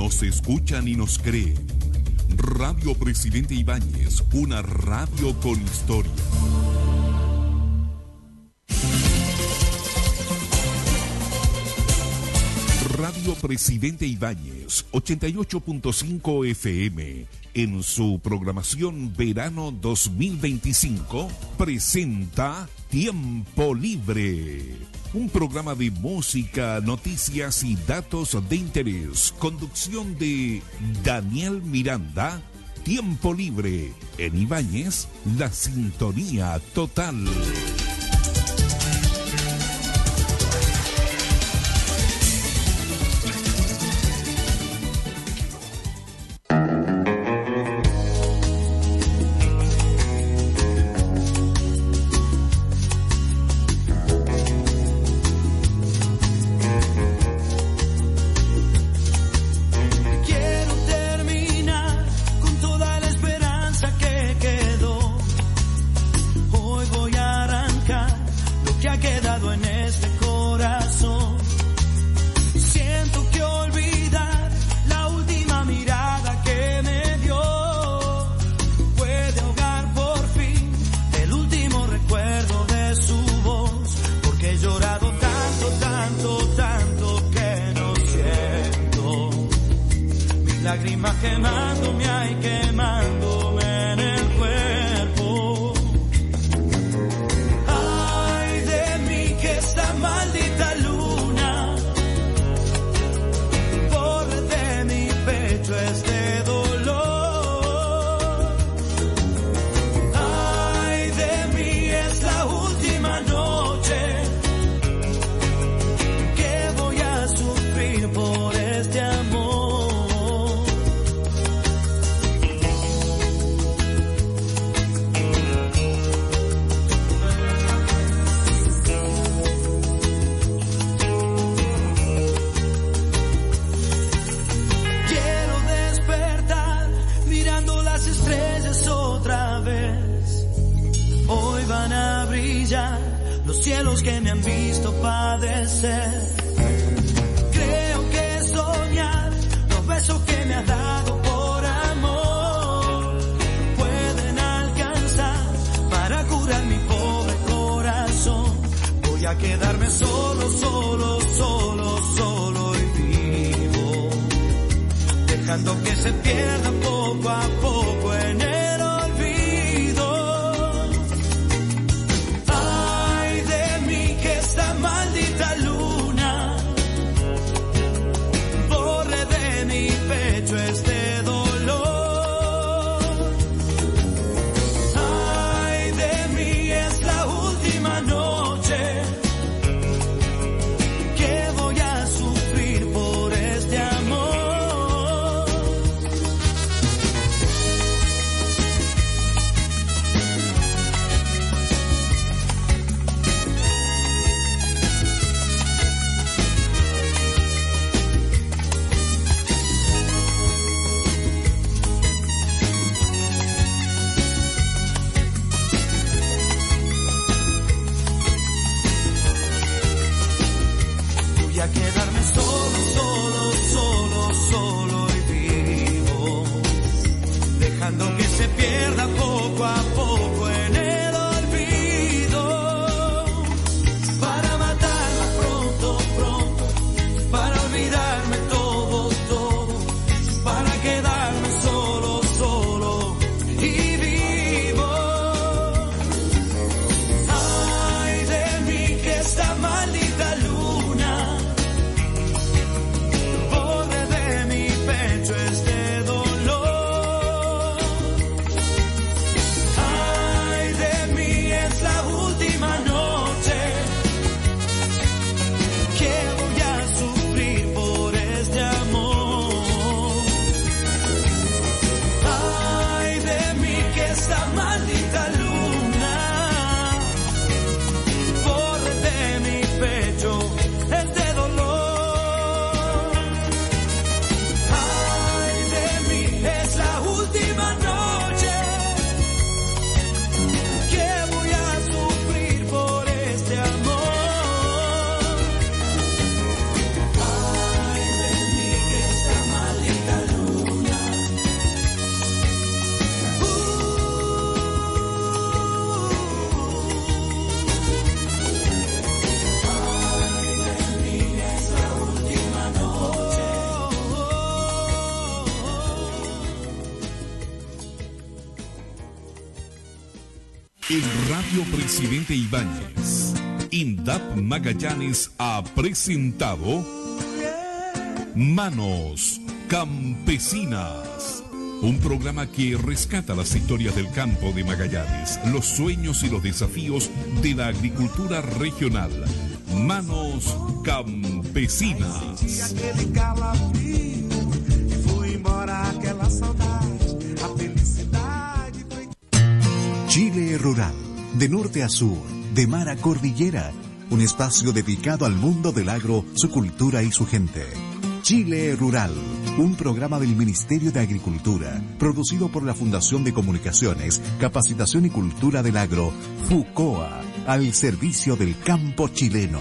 Nos escuchan y nos creen. Radio Presidente Ibáñez, una radio con historia. Radio Presidente Ibáñez, 88.5 FM, en su programación Verano 2025, presenta Tiempo Libre. Un programa de música, noticias y datos de interés. Conducción de Daniel Miranda. Tiempo Libre. En Ibáñez, la sintonía total. En Radio Presidente Ibáñez, INDAP Magallanes ha presentado Manos Campesinas, un programa que rescata las historias del campo de Magallanes, los sueños y los desafíos de la agricultura regional. Manos Campesinas. Chile Rural, de norte a sur, de mar a cordillera, un espacio dedicado al mundo del agro, su cultura y su gente. Chile Rural, un programa del Ministerio de Agricultura, producido por la Fundación de Comunicaciones, Capacitación y Cultura del Agro, FUCOA, al servicio del campo chileno.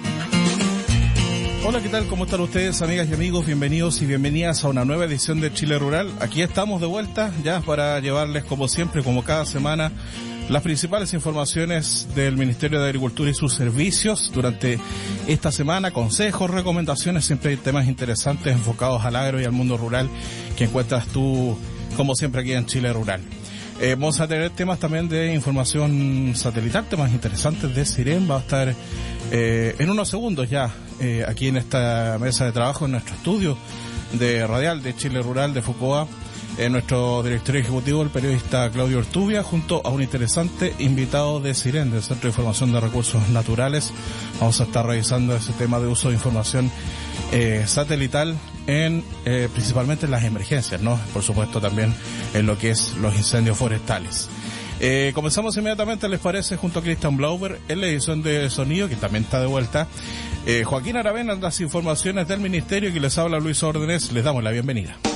Hola, ¿qué tal? ¿Cómo están ustedes, amigas y amigos? Bienvenidos y bienvenidas a una nueva edición de Chile Rural. Aquí estamos de vuelta ya para llevarles, como siempre, como cada semana, las principales informaciones del Ministerio de Agricultura y sus servicios durante esta semana, consejos, recomendaciones, siempre hay temas interesantes enfocados al agro y al mundo rural que encuentras tú, como siempre, aquí en Chile Rural. Vamos a tener temas también de información satelital, temas interesantes de Siren. Va a estar en unos segundos ya aquí en esta mesa de trabajo, en nuestro estudio de radial de Chile Rural de FUCOA, nuestro director ejecutivo, el periodista Claudio Ortubia, junto a un interesante invitado de Siren, del Centro de Información de Recursos Naturales. Vamos a estar revisando ese tema de uso de información satelital principalmente en las emergencias, ¿no? Por supuesto también en lo que es los incendios forestales. Comenzamos inmediatamente, ¿les parece? Junto a Cristian Blauber en la edición de sonido, que también está de vuelta. Joaquín Aravena, las informaciones del Ministerio, que les habla Luis Órdenes. Les damos la bienvenida.